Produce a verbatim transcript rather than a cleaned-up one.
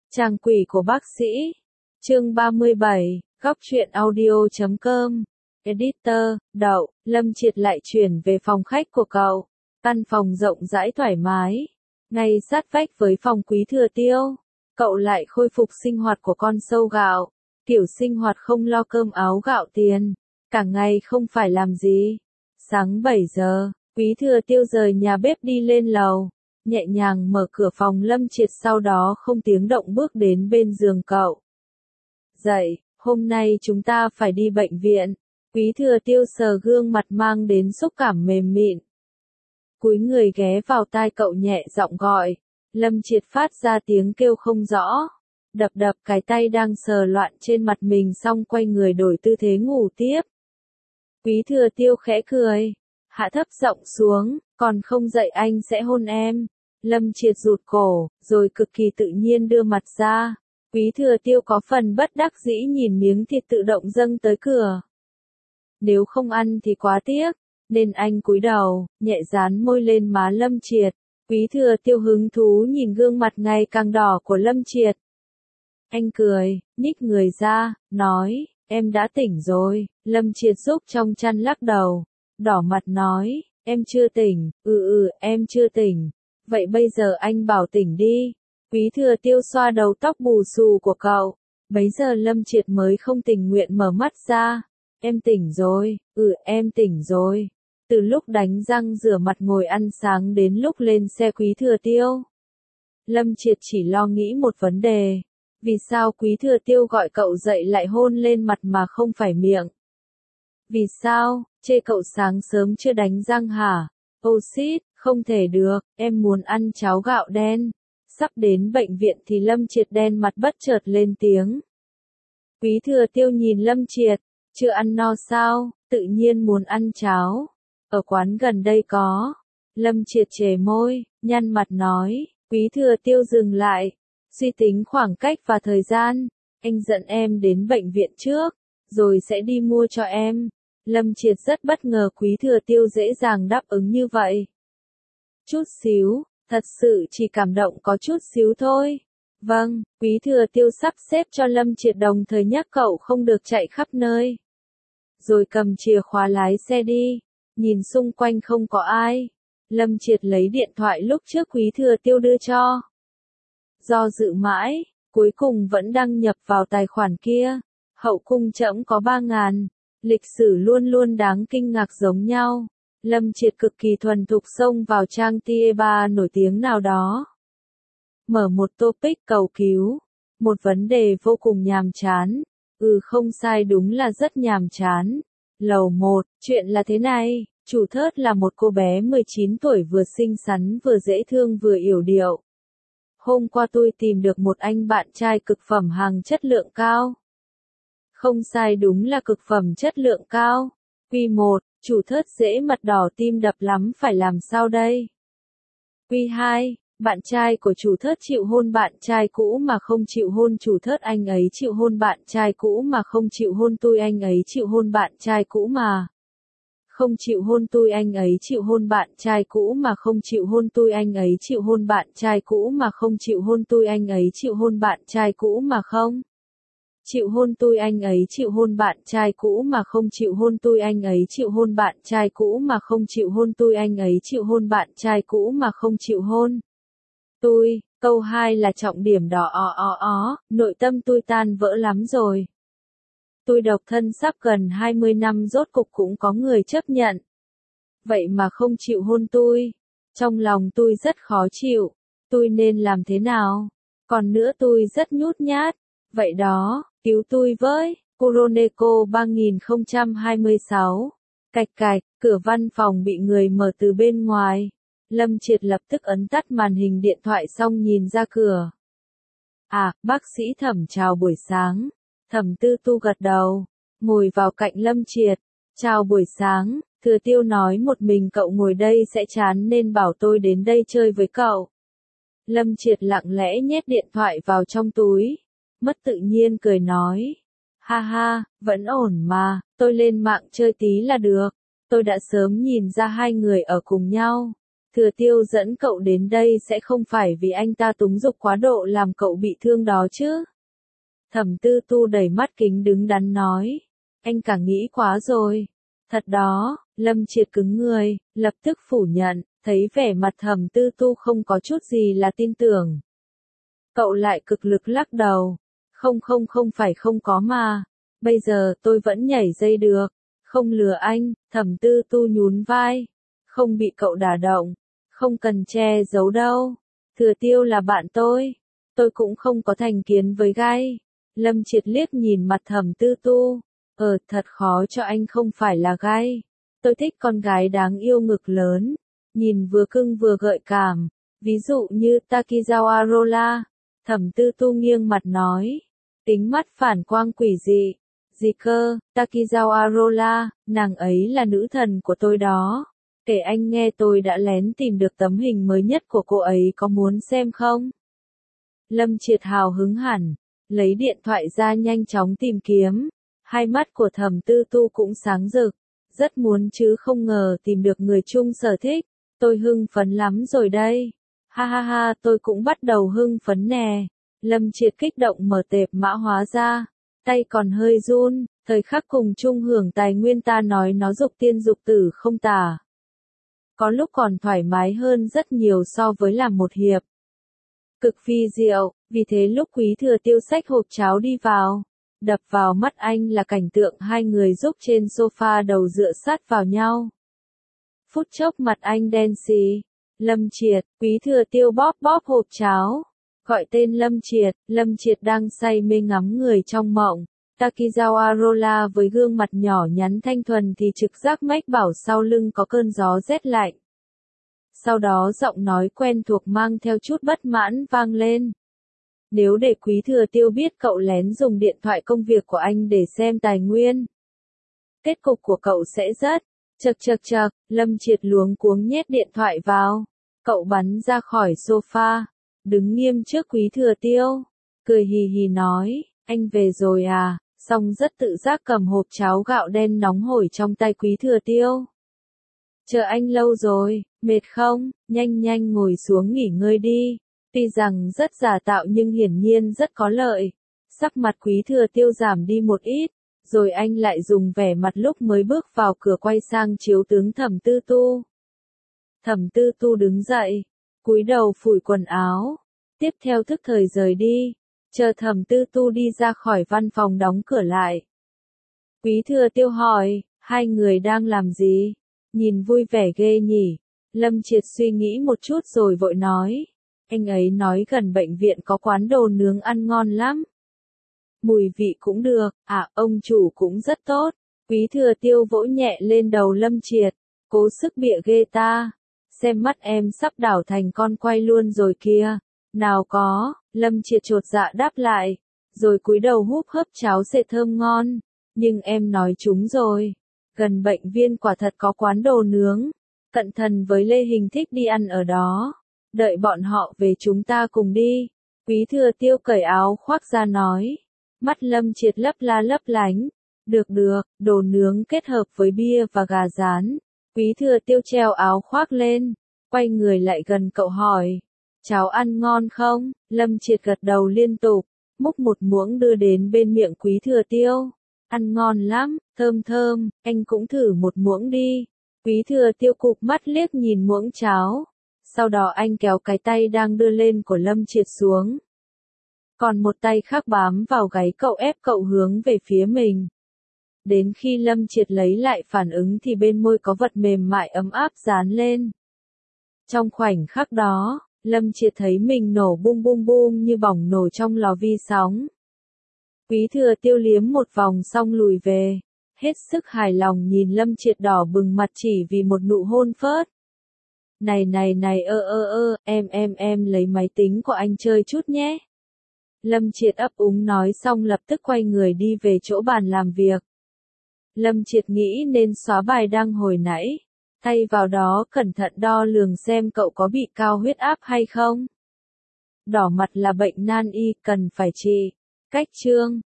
Chàng quỷ của bác sĩ. Chương ba mươi bảy, góc truyện audio chấm com. Editor, Đậu, Lâm Triệt lại chuyển về phòng khách của cậu. Căn phòng rộng rãi thoải mái, ngay sát vách với phòng Quý Thừa Tiêu. Cậu lại khôi phục sinh hoạt của con sâu gạo. Kiểu sinh hoạt không lo cơm áo gạo tiền, cả ngày không phải làm gì. Sáng bảy giờ, Quý Thừa Tiêu rời nhà bếp đi lên lầu, nhẹ nhàng mở cửa phòng Lâm Triệt, sau đó không tiếng động bước đến bên giường cậu. Dậy, hôm nay chúng ta phải đi bệnh viện. Quý Thừa Tiêu sờ gương mặt mang đến xúc cảm mềm mịn. Cúi người ghé vào tai cậu nhẹ giọng gọi. Lâm Triệt phát ra tiếng kêu không rõ, đập đập cái tay đang sờ loạn trên mặt mình, xong quay người đổi tư thế ngủ tiếp. Quý Thừa Tiêu khẽ cười, hạ thấp giọng xuống, còn không dậy anh sẽ hôn em. Lâm Triệt rụt cổ, rồi cực kỳ tự nhiên đưa mặt ra. Quý Thừa Tiêu có phần bất đắc dĩ nhìn miếng thịt tự động dâng tới cửa. Nếu không ăn thì quá tiếc, nên anh cúi đầu, nhẹ dán môi lên má Lâm Triệt. Quý Thừa Tiêu hứng thú nhìn gương mặt ngày càng đỏ của Lâm Triệt. Anh cười, nhích người ra, nói, em đã tỉnh rồi. Lâm Triệt giúp trong chăn lắc đầu, đỏ mặt nói, em chưa tỉnh, ừ ừ, em chưa tỉnh. Vậy bây giờ anh bảo tỉnh đi. Quý Thừa Tiêu xoa đầu tóc bù xù của cậu. Bấy giờ Lâm Triệt mới không tình nguyện mở mắt ra. Em tỉnh rồi, ừ em tỉnh rồi. Từ lúc đánh răng rửa mặt ngồi ăn sáng đến lúc lên xe Quý Thừa Tiêu, Lâm Triệt chỉ lo nghĩ một vấn đề. Vì sao Quý Thừa Tiêu gọi cậu dậy lại hôn lên mặt mà không phải miệng? Vì sao, chê cậu sáng sớm chưa đánh răng hả? Oh shit, không thể được, em muốn ăn cháo gạo đen. Sắp đến bệnh viện thì Lâm Triệt đen mặt bất chợt lên tiếng. Quý Thừa Tiêu nhìn Lâm Triệt, chưa ăn no sao, tự nhiên muốn ăn cháo. Ở quán gần đây có. Lâm Triệt chề môi, nhăn mặt nói. Quý Thừa Tiêu dừng lại, suy tính khoảng cách và thời gian. Anh dẫn em đến bệnh viện trước, rồi sẽ đi mua cho em. Lâm Triệt rất bất ngờ Quý Thừa Tiêu dễ dàng đáp ứng như vậy. Chút xíu, thật sự chỉ cảm động có chút xíu thôi. Vâng, Quý Thừa Tiêu sắp xếp cho Lâm Triệt, đồng thời nhắc cậu không được chạy khắp nơi. Rồi cầm chìa khóa lái xe đi. Nhìn xung quanh không có ai, Lâm Triệt lấy điện thoại lúc trước Quý Thừa Tiêu đưa cho. Do dự mãi, cuối cùng vẫn đăng nhập vào tài khoản kia. Hậu cung trẫm có ba ngàn. Lịch sử luôn luôn đáng kinh ngạc giống nhau. Lâm Triệt cực kỳ thuần thục xông vào trang tier ba nổi tiếng nào đó. Mở một topic cầu cứu. Một vấn đề vô cùng nhàm chán. Ừ không sai, đúng là rất nhàm chán. Lầu một, chuyện là thế này. Chủ thớt là một cô bé mười chín tuổi, vừa xinh xắn vừa dễ thương vừa yểu điệu. Hôm qua tôi tìm được một anh bạn trai cực phẩm hàng chất lượng cao. Không sai, đúng là cực phẩm chất lượng cao. Quy một, chủ thớt dễ mặt đỏ tim đập lắm, phải làm sao đây? Quy hai, bạn trai của chủ thớt chịu hôn bạn trai cũ mà không chịu hôn chủ thớt, anh ấy chịu hôn bạn trai cũ mà không chịu hôn tôi, anh ấy chịu hôn bạn trai cũ mà không chịu hôn tôi, anh ấy chịu hôn bạn trai cũ mà không chịu hôn tôi, anh ấy chịu hôn bạn trai cũ mà không chịu hôn tôi, anh ấy chịu hôn bạn trai cũ mà không chịu hôn tôi, anh ấy chịu hôn bạn trai cũ mà không chịu hôn tôi, anh ấy chịu hôn bạn trai cũ mà không chịu hôn tôi, anh ấy chịu hôn bạn trai cũ mà không chịu hôn tôi. Câu hai là trọng điểm đỏ ó ó ó, nội tâm tôi tan vỡ lắm rồi. Tôi độc thân sắp gần hai mươi năm, rốt cục cũng có người chấp nhận. Vậy mà không chịu hôn tôi. Trong lòng tôi rất khó chịu. Tôi nên làm thế nào? Còn nữa tôi rất nhút nhát. Vậy đó, cứu tôi với. Kuroneko ba không hai sáu. Cạch cạch, cửa văn phòng bị người mở từ bên ngoài. Lâm Triệt lập tức ấn tắt màn hình điện thoại xong nhìn ra cửa. À, bác sĩ Thẩm chào buổi sáng. Thẩm Tư Tu gật đầu, ngồi vào cạnh Lâm Triệt. Chào buổi sáng, Thừa Tiêu nói một mình cậu ngồi đây sẽ chán nên bảo tôi đến đây chơi với cậu. Lâm Triệt lặng lẽ nhét điện thoại vào trong túi, mất tự nhiên cười nói. Ha ha, vẫn ổn mà, tôi lên mạng chơi tí là được. Tôi đã sớm nhìn ra hai người ở cùng nhau. Thừa Tiêu dẫn cậu đến đây sẽ không phải vì anh ta túng dục quá độ làm cậu bị thương đó chứ? Thẩm Tư Tu đầy mắt kính đứng đắn nói. Anh cả nghĩ quá rồi. Thật đó, Lâm Triệt cứng người, lập tức phủ nhận, thấy vẻ mặt Thẩm Tư Tu không có chút gì là tin tưởng. Cậu lại cực lực lắc đầu. Không không không phải không có mà. Bây giờ tôi vẫn nhảy dây được. Không lừa anh, Thẩm Tư Tu nhún vai. Không bị cậu đả động. Không cần che giấu đâu. Thừa Tiêu là bạn tôi. Tôi cũng không có thành kiến với gay. Lâm Triệt liếc nhìn mặt Thẩm Tư Tu. Ờ, thật khó cho anh không phải là gay. Tôi thích con gái đáng yêu ngực lớn. Nhìn vừa cưng vừa gợi cảm. Ví dụ như Takizawa Rola. Thẩm Tư Tu nghiêng mặt nói. Tính mắt phản quang quỷ dị. Gì cơ, Takizawa Rola, nàng ấy là nữ thần của tôi đó. Kể anh nghe tôi đã lén tìm được tấm hình mới nhất của cô ấy, có muốn xem không? Lâm Triệt hào hứng hẳn, lấy điện thoại ra nhanh chóng tìm kiếm. Hai mắt của Thẩm Tư Tu cũng sáng rực, rất muốn chứ không ngờ tìm được người chung sở thích. Tôi hưng phấn lắm rồi đây. Ha ha ha, tôi cũng bắt đầu hưng phấn nè. Lâm Triệt kích động mở tệp mã hóa ra, tay còn hơi run, thời khắc cùng chung hưởng tài nguyên ta nói nó dục tiên dục tử không tả. Có lúc còn thoải mái hơn rất nhiều so với làm một hiệp. Cực phi diệu, vì thế lúc Quý Thừa Tiêu xách hộp cháo đi vào, đập vào mắt anh là cảnh tượng hai người giúp trên sofa đầu dựa sát vào nhau. Phút chốc mặt anh đen xì. Lâm Triệt, Quý Thừa Tiêu bóp bóp hộp cháo. Gọi tên Lâm Triệt, Lâm Triệt đang say mê ngắm người trong mộng. Takizawa Rola với gương mặt nhỏ nhắn thanh thuần thì trực giác mách bảo sau lưng có cơn gió rét lạnh. Sau đó giọng nói quen thuộc mang theo chút bất mãn vang lên. Nếu để Quý Thừa Tiêu biết cậu lén dùng điện thoại công việc của anh để xem tài nguyên, kết cục của cậu sẽ rất... Chật chật chật, Lâm Triệt luống cuống nhét điện thoại vào. Cậu bắn ra khỏi sofa, đứng nghiêm trước Quý Thừa Tiêu, cười hì hì nói, anh về rồi à, xong rất tự giác cầm hộp cháo gạo đen nóng hổi trong tay Quý Thừa Tiêu. Chờ anh lâu rồi, mệt không, nhanh nhanh ngồi xuống nghỉ ngơi đi. Tuy rằng rất giả tạo nhưng hiển nhiên rất có lợi. Sắc mặt Quý Thừa Tiêu giảm đi một ít, rồi anh lại dùng vẻ mặt lúc mới bước vào cửa quay sang chiếu tướng Thẩm Tư Tu. Thẩm Tư Tu đứng dậy, cúi đầu phủi quần áo, tiếp theo thức thời rời đi, chờ Thẩm Tư Tu đi ra khỏi văn phòng đóng cửa lại. Quý Thừa Tiêu hỏi, hai người đang làm gì? Nhìn vui vẻ ghê nhỉ? Lâm Triệt suy nghĩ một chút rồi vội nói, anh ấy nói gần bệnh viện có quán đồ nướng ăn ngon lắm. Mùi vị cũng được, à, ông chủ cũng rất tốt. Quý Thừa Tiêu vỗ nhẹ lên đầu Lâm Triệt, cố sức bịa ghê ta. Xem mắt em sắp đảo thành con quay luôn rồi kìa. Nào có, Lâm Triệt chột dạ đáp lại, rồi cúi đầu húp hớp cháo sệt thơm ngon. Nhưng em nói chúng rồi, gần bệnh viện quả thật có quán đồ nướng. Cận Thần với Lê Hình thích đi ăn ở đó. Đợi bọn họ về chúng ta cùng đi. Quý Thừa Tiêu cởi áo khoác ra nói. Mắt Lâm Triệt lấp la lấp lánh. Được được, đồ nướng kết hợp với bia và gà rán. Quý Thừa Tiêu treo áo khoác lên, quay người lại gần cậu hỏi. Cháo ăn ngon không? Lâm Triệt gật đầu liên tục, múc một muỗng đưa đến bên miệng Quý Thừa Tiêu. Ăn ngon lắm, thơm thơm, anh cũng thử một muỗng đi. Quý Thừa Tiêu cụp mắt liếc nhìn muỗng cháo. Sau đó anh kéo cái tay đang đưa lên của Lâm Triệt xuống. Còn một tay khác bám vào gáy cậu ép cậu hướng về phía mình. Đến khi Lâm Triệt lấy lại phản ứng thì bên môi có vật mềm mại ấm áp dán lên. Trong khoảnh khắc đó, Lâm Triệt thấy mình nổ bum bum bum như bỏng nổ trong lò vi sóng. Quý Thừa Tiêu liếm một vòng xong lùi về, hết sức hài lòng nhìn Lâm Triệt đỏ bừng mặt chỉ vì một nụ hôn phớt. Này này này ơ ơ ơ, em em em lấy máy tính của anh chơi chút nhé. Lâm Triệt ấp úng nói xong lập tức quay người đi về chỗ bàn làm việc. Lâm Triệt nghĩ nên xóa bài đăng hồi nãy, thay vào đó cẩn thận đo lường xem cậu có bị cao huyết áp hay không. Đỏ mặt là bệnh nan y, cần phải trị. Cách chương